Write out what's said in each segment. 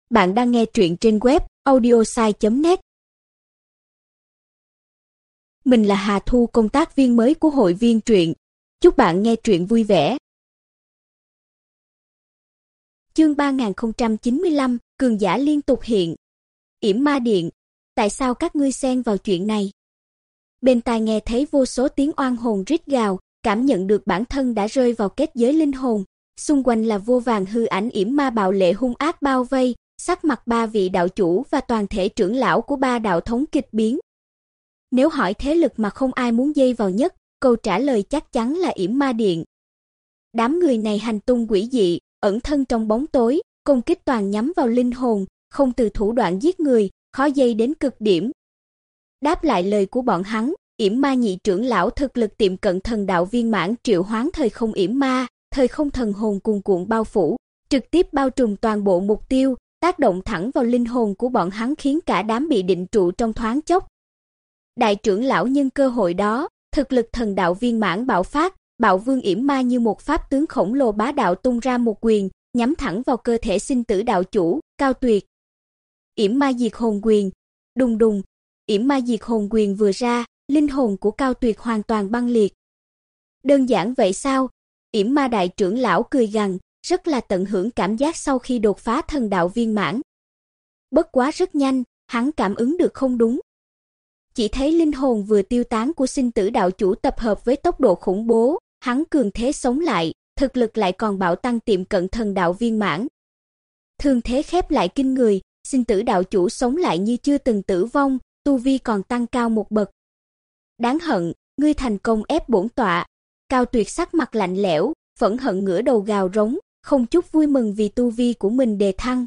Bạn đang nghe truyện trên web audiosai.net. Mình là Hà Thu, công tác viên mới của hội viên truyện. Chúc bạn nghe truyện vui vẻ. Chương 3095, cường giả liên tục hiện. Yểm Ma Điện, tại sao các ngươi xen vào chuyện này? Bên tai nghe thấy vô số tiếng oan hồn rít gào, cảm nhận được bản thân đã rơi vào kết giới linh hồn. Xung quanh là vô vàn hư ảnh yểm ma bạo lệ hung ác bao vây, sắc mặt ba vị đạo chủ và toàn thể trưởng lão của ba đạo thống kịch biến. Nếu hỏi thế lực mà không ai muốn dây vào nhất, câu trả lời chắc chắn là Yểm Ma Điện. Đám người này hành tung quỷ dị, ẩn thân trong bóng tối, công kích toàn nhắm vào linh hồn, không từ thủ đoạn giết người, khó dây đến cực điểm. Đáp lại lời của bọn hắn, Yểm Ma nhị trưởng lão thực lực tiệm cận thần đạo viên mãn triệu hoán thời không yểm ma, thời không thần hồn cuồn cuộn bao phủ, trực tiếp bao trùm toàn bộ mục tiêu, tác động thẳng vào linh hồn của bọn hắn khiến cả đám bị định trụ trong thoáng chốc. Đại trưởng lão nhân cơ hội đó, thực lực thần đạo viên mãn bạo phát, Bạo Vương Yểm Ma như một pháp tướng khổng lồ bá đạo tung ra một quyền, nhắm thẳng vào cơ thể sinh tử đạo chủ, Cao Tuyệt. Yểm Ma Diệt Hồn Quyền, đùng đùng, Yểm Ma Diệt Hồn Quyền vừa ra, linh hồn của Cao Tuyệt hoàn toàn băng liệt. Đơn giản vậy sao? Yểm Ma đại trưởng lão cười gằn, rất là tận hưởng cảm giác sau khi đột phá thần đạo viên mãn. Bất quá rất nhanh, hắn cảm ứng được không đúng. Chỉ thấy linh hồn vừa tiêu tán của sinh tử đạo chủ tập hợp với tốc độ khủng bố, hắn cường thế sống lại, thực lực lại còn bạo tăng tiệm cận thần đạo viên mãn. Thương thế khép lại kinh người, sinh tử đạo chủ sống lại như chưa từng tử vong, tu vi còn tăng cao một bậc. Đáng hận, ngươi thành công ép bổn tọa. Cao Tuyệt sắc mặt lạnh lẽo, phẫn hận ngửa đầu gào rống, không chút vui mừng vì tu vi của mình đề thăng.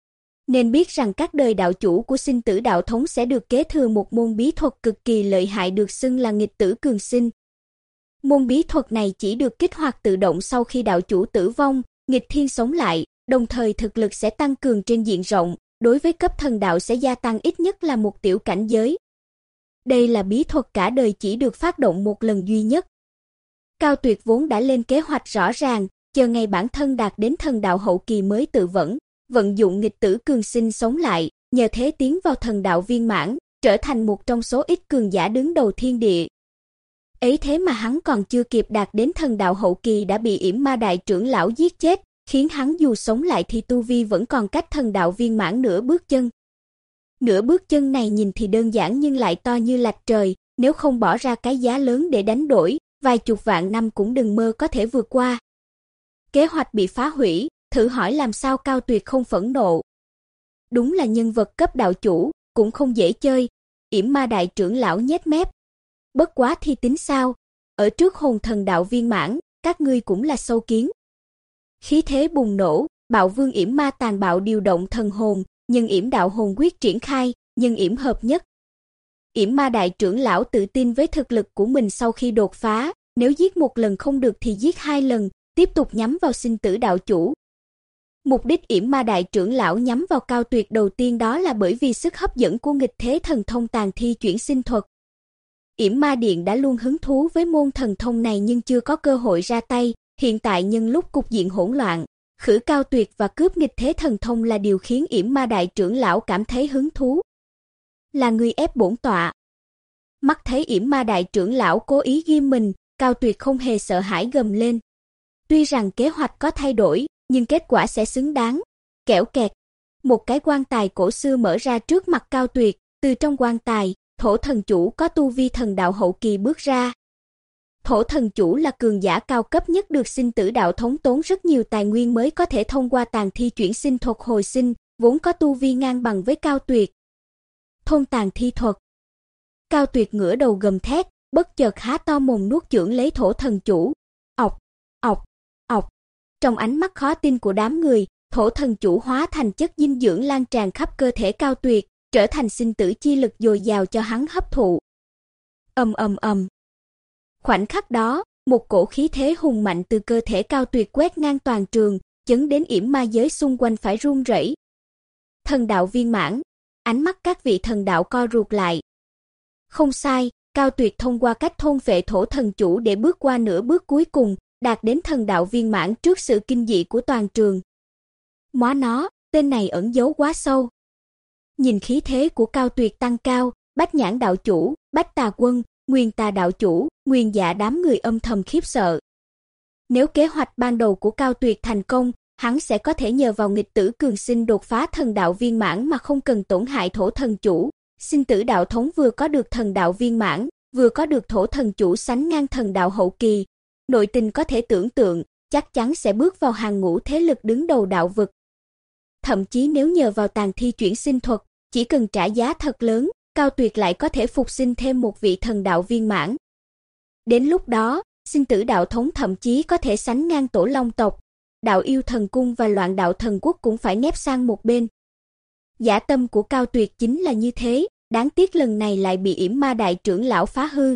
Nên biết rằng các đời đạo chủ của sinh tử đạo thống sẽ được kế thừa một môn bí thuật cực kỳ lợi hại được xưng là nghịch tử cường sinh. Môn bí thuật này chỉ được kích hoạt tự động sau khi đạo chủ tử vong, nghịch thiên sống lại, đồng thời thực lực sẽ tăng cường trên diện rộng, đối với cấp thần đạo sẽ gia tăng ít nhất là một tiểu cảnh giới. Đây là bí thuật cả đời chỉ được phát động một lần duy nhất. Cao Tuyệt vốn đã lên kế hoạch rõ ràng, chờ ngày bản thân đạt đến thần đạo hậu kỳ mới tự vận dụng nghịch tử cường sinh sống lại, nhờ thế tiến vào thần đạo viên mãn, trở thành một trong số ít cường giả đứng đầu thiên địa. Ấy thế mà hắn còn chưa kịp đạt đến thần đạo hậu kỳ đã bị Yểm Ma đại trưởng lão giết chết, khiến hắn dù sống lại thì tu vi vẫn còn cách thần đạo viên mãn nửa bước chân. Nửa bước chân này nhìn thì đơn giản nhưng lại to như lạch trời, nếu không bỏ ra cái giá lớn để đánh đổi, vài chục vạn năm cũng đừng mơ có thể vượt qua. Kế hoạch bị phá hủy, thử hỏi làm sao Cao Tuyệt không phẫn nộ. Đúng là nhân vật cấp đạo chủ, cũng không dễ chơi. Yểm Ma đại trưởng lão nhếch mép. Bất quá thì tính sao, ở trước hồn thần đạo viên mãn, các ngươi cũng là sâu kiến. Khí thế bùng nổ, Bạo Vương Yểm Ma tàn bạo điều động thần hồn, nhân yểm đạo hồn quyết triển khai, nhân yểm hợp nhất. Yểm Ma đại trưởng lão tự tin với thực lực của mình sau khi đột phá, nếu giết một lần không được thì giết hai lần, tiếp tục nhắm vào sinh tử đạo chủ. Mục đích Yểm Ma đại trưởng lão nhắm vào Cao Tuyệt đầu tiên đó là bởi vì sức hấp dẫn của nghịch thế thần thông tàn thi chuyển sinh thuật. Yểm Ma Điện đã luôn hứng thú với môn thần thông này nhưng chưa có cơ hội ra tay, hiện tại nhân lúc cục diện hỗn loạn, khử Cao Tuyệt và cướp nghịch thế thần thông là điều khiến Yểm Ma đại trưởng lão cảm thấy hứng thú. Là người ép bổn tọa. Mắt thấy Yểm Ma đại trưởng lão cố ý ghim mình, Cao Tuyệt không hề sợ hãi gầm lên. Tuy rằng kế hoạch có thay đổi, nhưng kết quả sẽ xứng đáng. Kẽo kẹt, một cái quan tài cổ xưa mở ra trước mặt Cao Tuyệt, từ trong quan tài, Thổ thần chủ có tu vi thần đạo hậu kỳ bước ra. Thổ thần chủ là cường giả cao cấp nhất được sinh tử đạo thống tốn rất nhiều tài nguyên mới có thể thông qua tàn thi chuyển sinh thuật hồi sinh, vốn có tu vi ngang bằng với Cao Tuyệt. Thôn tàn thi thuật. Cao Tuyệt ngửa đầu gầm thét, bất chợt há to mồm nuốt chửng lấy thổ thần chủ. Ọc, ọc, ọc. Trong ánh mắt khó tin của đám người, thổ thần chủ hóa thành chất dinh dưỡng lan tràn khắp cơ thể Cao Tuyệt, trở thành sinh tử chi lực dồi dào cho hắn hấp thụ. Ầm ầm ầm. Khoảnh khắc đó, một cổ khí thế hùng mạnh từ cơ thể Cao Tuyệt quét ngang toàn trường, chấn đến yểm ma giới xung quanh phải run rẩy. Thần đạo viên mãn, ánh mắt các vị thần đạo co rụt lại. Không sai, Cao Tuyệt thông qua cách thôn phệ thổ thần chủ để bước qua nửa bước cuối cùng, đạt đến thần đạo viên mãn trước sự kinh dị của toàn trường. Móa nó, tên này ẩn giấu quá sâu. Nhìn khí thế của Cao Tuyệt tăng cao, Bách Nhãn đạo chủ, Bách Tà Quân, Nguyên Tà đạo chủ, Nguyên Dạ đám người âm thầm khiếp sợ. Nếu kế hoạch ban đầu của Cao Tuyệt thành công, hắn sẽ có thể nhờ vào nghịch tử cường sinh đột phá thần đạo viên mãn mà không cần tổn hại thổ thần chủ. Sinh tử đạo thống vừa có được thần đạo viên mãn, vừa có được thổ thần chủ sánh ngang thần đạo hậu kỳ. Nội tình có thể tưởng tượng, chắc chắn sẽ bước vào hàng ngũ thế lực đứng đầu đạo vực. Thậm chí nếu nhờ vào tàn thi chuyển sinh thuật, chỉ cần trả giá thật lớn, Cao Tuyệt lại có thể phục sinh thêm một vị thần đạo viên mãn. Đến lúc đó, sinh tử đạo thống thậm chí có thể sánh ngang Tổ Long tộc, Đạo Yêu Thần Cung và Loạn Đạo Thần Quốc cũng phải nép sang một bên. Dã tâm của Cao Tuyệt chính là như thế, đáng tiếc lần này lại bị Yểm Ma đại trưởng lão phá hư.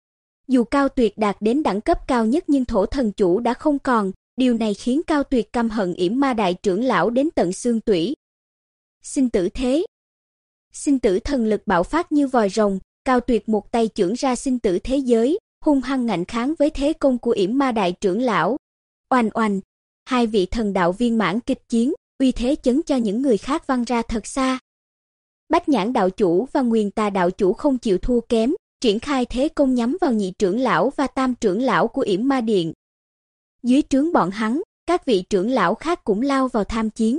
Dù Cao Tuyệt đạt đến đẳng cấp cao nhất nhưng thổ thần chủ đã không còn, điều này khiến Cao Tuyệt căm hận Yểm Ma đại trưởng lão đến tận xương tủy. Sinh tử thế. Sinh tử thần lực bạo phát như vòi rồng, Cao Tuyệt một tay chưởng ra sinh tử thế giới, hung hăng ngạnh kháng với thế công của Yểm Ma đại trưởng lão. Oanh oanh, hai vị thần đạo viên mãn kịch chiến, uy thế chấn cho những người khác văng ra thật xa. Bách Nhãn đạo chủ và Nguyên Tà đạo chủ không chịu thua kém, triển khai thế công nhắm vào nhị trưởng lão và tam trưởng lão của Yểm Ma điện. Dưới trướng bọn hắn, các vị trưởng lão khác cũng lao vào tham chiến.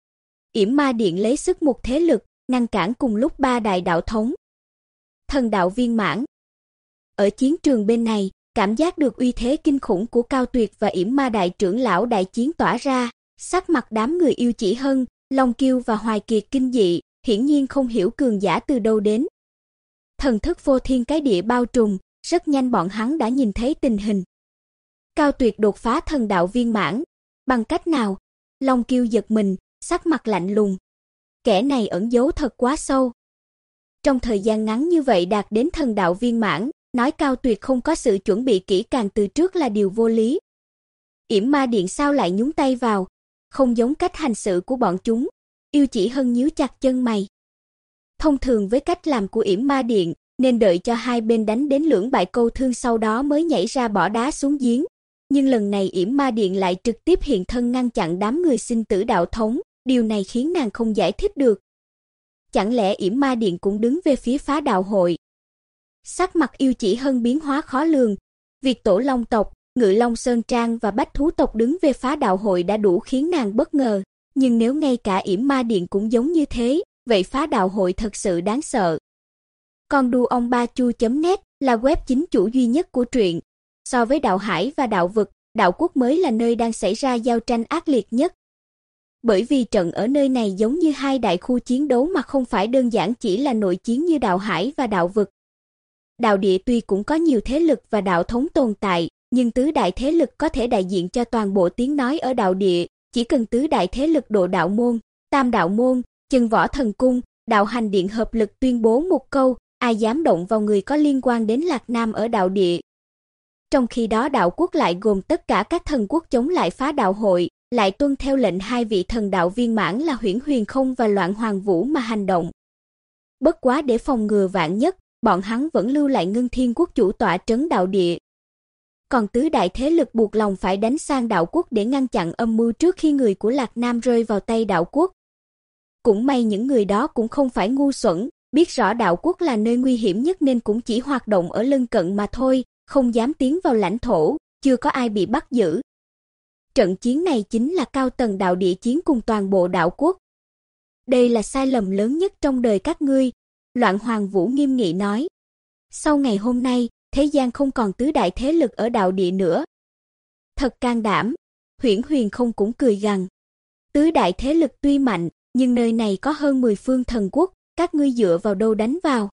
Yểm Ma điện lấy sức một thế lực, ngăn cản cùng lúc ba đại đạo thống. Thần đạo viên mãn. Ở chiến trường bên này, cảm giác được uy thế kinh khủng của Cao Tuyệt và Yểm Ma đại trưởng lão đại chiến tỏa ra, sắc mặt đám người Yêu Chỉ Hân, Long Kiêu và Hoài Kiệt kinh dị, hiển nhiên không hiểu cường giả từ đâu đến. Thần thức phô thiên cái địa bao trùm, rất nhanh bọn hắn đã nhìn thấy tình hình. Cao Tuyệt đột phá thần đạo viên mãn, bằng cách nào? Long Kiêu giật mình, sắc mặt lạnh lùng. Kẻ này ẩn giấu thật quá sâu. Trong thời gian ngắn như vậy đạt đến thần đạo viên mãn, nói Cao Tuyệt không có sự chuẩn bị kỹ càng từ trước là điều vô lý. Yểm Ma điện sao lại nhúng tay vào? Không giống cách hành sự của bọn chúng. Yêu Chỉ Hân nhíu chặt chân mày. Thông thường với cách làm của Yểm Ma điện, nên đợi cho hai bên đánh đến lưỡng bại câu thương sau đó mới nhảy ra bỏ đá xuống giếng. Nhưng lần này Yểm Ma điện lại trực tiếp hiện thân ngăn chặn đám người sinh tử đạo thống, điều này khiến nàng không giải thích được. Chẳng lẽ Yểm Ma điện cũng đứng về phía phá đạo hội? Sắc mặt Yêu Chỉ Hân biến hóa khó lường, việc Tổ Long tộc, Ngự Long Sơn Trang và Bách Thú tộc đứng về phá đạo hội đã đủ khiến nàng bất ngờ, nhưng nếu ngay cả Yểm Ma điện cũng giống như thế, vậy phá đạo hội thật sự đáng sợ. Con đu ông ba chu.net là web chính chủ duy nhất của truyện. So với đạo hải và đạo vực, đạo quốc mới là nơi đang xảy ra giao tranh ác liệt nhất. Bởi vì trận ở nơi này giống như hai đại khu chiến đấu mà không phải đơn giản chỉ là nội chiến như đạo hải và đạo vực. Đạo địa tuy cũng có nhiều thế lực và đạo thống tồn tại, nhưng tứ đại thế lực có thể đại diện cho toàn bộ tiếng nói ở đạo địa, chỉ cần tứ đại thế lực Độ Đạo môn, Tam Đạo môn, Chân Võ Thần cung, Đạo Hành điện hợp lực tuyên bố một câu, ai dám động vào người có liên quan đến Lạc Nam ở đạo địa. Trong khi đó đạo quốc lại gồm tất cả các thần quốc chống lại phá đạo hội, lại tuân theo lệnh hai vị thần đạo viên mãn là Huyễn Huyền Không và Loạn Hoàng Vũ mà hành động. Bất quá để phòng ngừa vạn nhất, bọn hắn vẫn lưu lại Ngân Thiên quốc chủ tọa trấn đạo địa. Còn tứ đại thế lực buộc lòng phải đánh sang đạo quốc để ngăn chặn âm mưu trước khi người của Lạc Nam rơi vào tay đạo quốc. Cũng may những người đó cũng không phải ngu xuẩn, biết rõ đạo quốc là nơi nguy hiểm nhất nên cũng chỉ hoạt động ở lân cận mà thôi, không dám tiến vào lãnh thổ, chưa có ai bị bắt giữ. Trận chiến này chính là cao tầng đạo địa chiến cùng toàn bộ đạo quốc. Đây là sai lầm lớn nhất trong đời các ngươi, Loạn Hoàng Vũ nghiêm nghị nói. Sau ngày hôm nay, thế gian không còn tứ đại thế lực ở đạo địa nữa. Thật can đảm, Huyễn Huyền Không cũng cười gằn. Tứ đại thế lực tuy mạnh, nhưng nơi này có hơn 10 phương thần quốc, các ngươi dựa vào đâu đánh vào.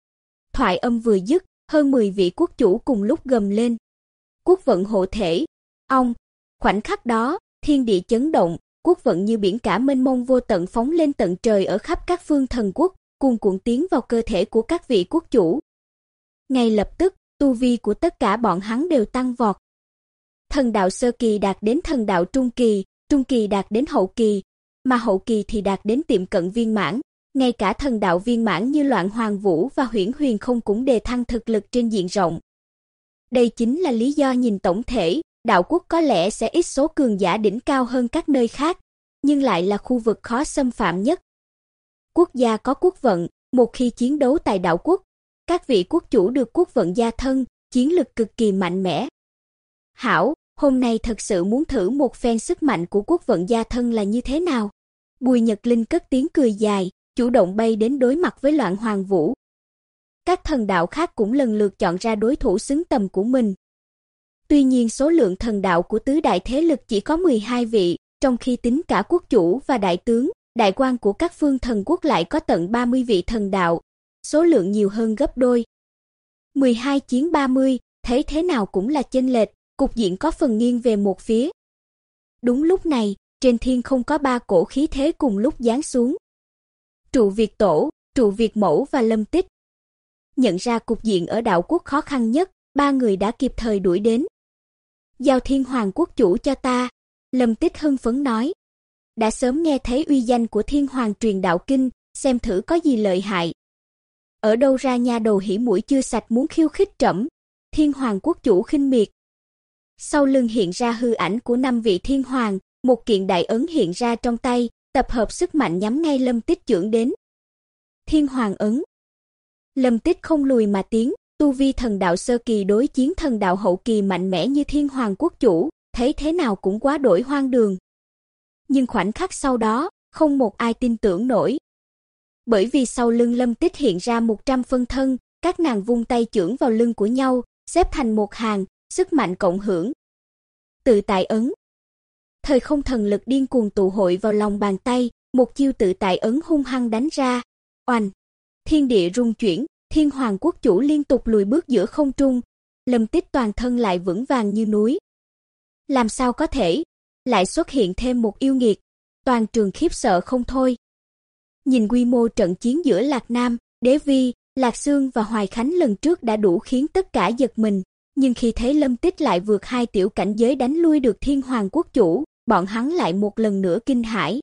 Thoại âm vừa dứt, hơn 10 vị quốc chủ cùng lúc gầm lên. Quốc vận hộ thể, ông, khoảnh khắc đó, thiên địa chấn động, quốc vận như biển cả mênh mông vô tận phóng lên tận trời ở khắp các phương thần quốc, cuồn cuộn tiến vào cơ thể của các vị quốc chủ. Ngay lập tức, tu vi của tất cả bọn hắn đều tăng vọt. Thần đạo sơ kỳ đạt đến thần đạo trung kỳ đạt đến hậu kỳ, mà hậu kỳ thì đạt đến tiệm cận viên mãn. Ngay cả thần đạo viên mãn như Loạn Hoàng Vũ và Huyễn Huyền Không cũng đề thăng thực lực trên diện rộng. Đây chính là lý do nhìn tổng thể, đạo quốc có lẽ sẽ ít số cường giả đỉnh cao hơn các nơi khác. nhưng lại là khu vực khó xâm phạm nhất. Quốc gia có quốc vận, một khi chiến đấu tại đảo quốc, các vị quốc chủ được quốc vận gia thân, chiến lực cực kỳ mạnh mẽ. Hảo, hôm nay thật sự muốn thử một phen sức mạnh của quốc vận gia thân là như thế nào. Bùi Nhật Linh cất tiếng cười dài, chủ động bay đến đối mặt với Loạn Hoàng Vũ. Các thần đạo khác cũng lần lượt chọn ra đối thủ xứng tầm của mình. Tuy nhiên số lượng thần đạo của tứ đại thế lực chỉ có 12 vị, trong khi tính cả quốc chủ và đại tướng, đại quan của các phương thần quốc lại có tận 30 vị thần đạo, số lượng nhiều hơn gấp đôi. 12 chiến 30, thấy thế nào cũng là chênh lệch, cục diện có phần nghiêng về một phía. Đúng lúc này, trên thiên không có ba cổ khí thế cùng lúc giáng xuống. Trụ Việt Tổ, Trụ Việt Mẫu và Lâm Tích. Nhận ra cục diện ở đảo quốc khó khăn nhất, ba người đã kịp thời đuổi đến. Giao Thiên Hoàng quốc chủ cho ta, Lâm Tích hưng phấn nói. Đã sớm nghe thấy uy danh của Thiên Hoàng truyền đạo kinh, xem thử có gì lợi hại. Ở đâu ra nha đầu hỉ mũi chưa sạch muốn khiêu khích trẫm? Thiên Hoàng quốc chủ khinh miệt. Sau lưng hiện ra hư ảnh của 5 vị Thiên Hoàng, một kiện đại ấn hiện ra trong tay, tập hợp sức mạnh nhắm ngay Lâm Tích chưởng đến. Thiên Hoàng ấn. Lâm Tích không lùi mà tiến, tu vi thần đạo sơ kỳ đối chiến thần đạo hậu kỳ mạnh mẽ như Thiên Hoàng quốc chủ, thấy thế nào cũng quá đổi hoang đường. Nhưng khoảnh khắc sau đó, không một ai tin tưởng nổi. Bởi vì sau lưng Lâm Tích hiện ra 100 phân thân, các nàng vung tay chưởng vào lưng của nhau, xếp thành một hàng, sức mạnh cộng hưởng. Tự tại ấn. Thời không thần lực điên cuồng tụ hội vào lòng bàn tay, một chiêu tự tại ấn hung hăng đánh ra. Oanh! Thiên địa rung chuyển, Thiên Hoàng quốc chủ liên tục lùi bước giữa không trung, Lâm Tích toàn thân lại vững vàng như núi. Làm sao có thể? Lại xuất hiện thêm một yêu nghiệt, toàn trường khiếp sợ không thôi. Nhìn quy mô trận chiến giữa Lạc Nam, Đế Vi, Lạc Xương và Hoài Khánh lần trước đã đủ khiến tất cả giật mình, nhưng khi thấy Lâm Tích lại vượt 2 tiểu cảnh giới đánh lui được Thiên Hoàng quốc chủ, bọn hắn lại một lần nữa kinh hãi.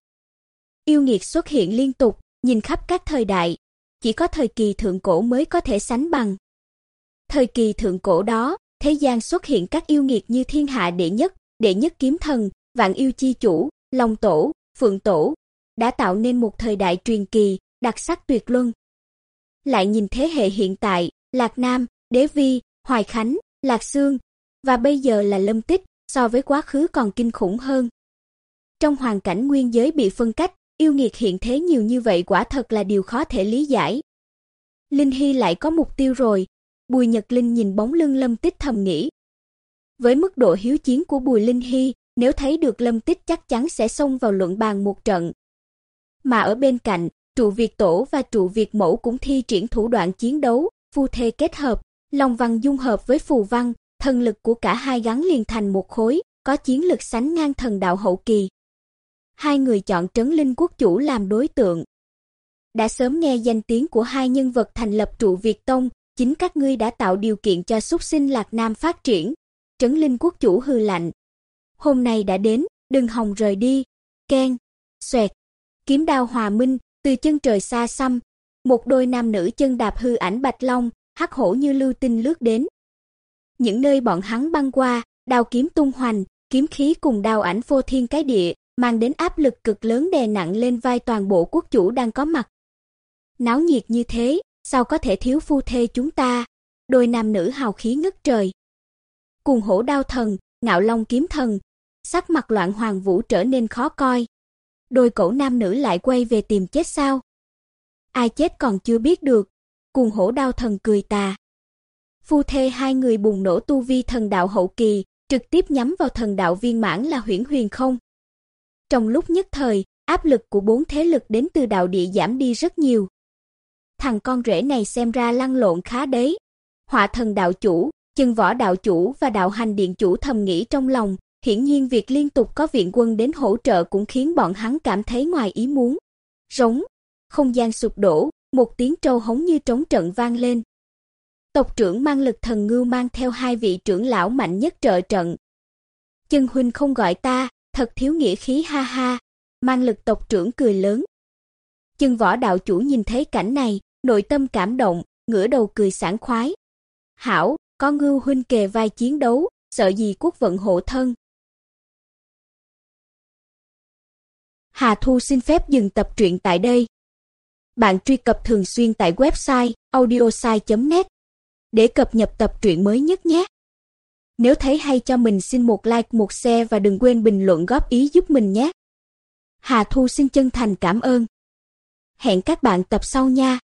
Yêu nghiệt xuất hiện liên tục, nhìn khắp các thời đại, chỉ có thời kỳ thượng cổ mới có thể sánh bằng. Thời kỳ thượng cổ đó, thế gian xuất hiện các yêu nghiệt như Thiên Hạ đệ nhất kiếm thần, Vạn yêu chi chủ, Long Tổ, Phượng Tổ, đã tạo nên một thời đại truyền kỳ, đặc sắc tuyệt luân. Lại nhìn thế hệ hiện tại, Lạc Nam, Đế Vi, Hoài Khánh, Lạc Xương, và bây giờ là Lâm Tích, so với quá khứ còn kinh khủng hơn. Trong hoàn cảnh nguyên giới bị phân cách, yêu nghiệt hiện thế nhiều như vậy quả thật là điều khó thể lý giải. Linh Hy lại có mục tiêu rồi, Bùi Nhật Linh nhìn bóng lưng Lâm Tích thầm nghĩ. Với mức độ hiếu chiến của Bùi Linh Hy, nếu thấy được Lâm Tích chắc chắn sẽ xông vào luận bàn một trận. Mà ở bên cạnh, Trụ Việt Tổ và Trụ Việt Mẫu cũng thi triển thủ đoạn chiến đấu, phu thê kết hợp, Long văn dung hợp với phù văn, thần lực của cả hai gắn liền thành một khối, có chiến lực sánh ngang thần đạo hậu kỳ. Hai người chọn Trấn Linh quốc chủ làm đối tượng. Đã sớm nghe danh tiếng của hai nhân vật thành lập Trụ Việt Tông, chính các ngươi đã tạo điều kiện cho súc sinh Lạc Nam phát triển. Trấn Linh quốc chủ hừ lạnh. Hôm nay đã đến, đừng hòng rời đi. Keng, xoẹt, kiếm đao hòa minh, từ chân trời xa xăm, một đôi nam nữ chân đạp hư ảnh bạch long, hắc hổ như lưu tinh lướt đến. Những nơi bọn hắn băng qua, đao kiếm tung hoành, kiếm khí cùng đao ảnh phô thiên cái địa, mang đến áp lực cực lớn đè nặng lên vai toàn bộ quốc chủ đang có mặt. Náo nhiệt như thế, sao có thể thiếu phu thê chúng ta? Đôi nam nữ hào khí ngất trời. Cùng hổ đao thần, ngạo long kiếm thần, sắc mặt Loạn Hoàng Vũ trở nên khó coi. Đôi cẩu nam nữ lại quay về tìm chết sao? Ai chết còn chưa biết được. Cùng hổ đao thần cười tà. Phu thê hai người bùng nổ tu vi thần đạo hậu kỳ, trực tiếp nhắm vào thần đạo viên mãn là Huyễn Huyền không. Trong lúc nhất thời, áp lực của 4 thế lực đến từ đạo địa giảm đi rất nhiều. Thằng con rể này xem ra lăn lộn khá đấy. Hỏa thần đạo chủ, Chân Võ đạo chủ và đạo hành điện chủ thầm nghĩ trong lòng, hiển nhiên việc liên tục có viện quân đến hỗ trợ cũng khiến bọn hắn cảm thấy ngoài ý muốn. Rống, không gian sụp đổ, một tiếng trâu hống như trống trận vang lên. Tộc trưởng Mang Lực Thần Ngưu mang theo 2 vị trưởng lão mạnh nhất trợ trận. Chân huynh không gọi ta, thật thiếu nghĩa khí ha ha. Mang Lực tộc trưởng cười lớn. Chân Võ đạo chủ nhìn thấy cảnh này, nội tâm cảm động, ngửa đầu cười sảng khoái. Hảo, có Ngưu huynh kề vai chiến đấu, sợ gì quốc vận hộ thân. Hà Thu xin phép dừng tập truyện tại đây. Bạn truy cập thường xuyên tại website audiosai.net để cập nhật tập truyện mới nhất nhé. Nếu thấy hay cho mình xin một like, một share và đừng quên bình luận góp ý giúp mình nhé. Hà Thu xin chân thành cảm ơn. Hẹn các bạn tập sau nha.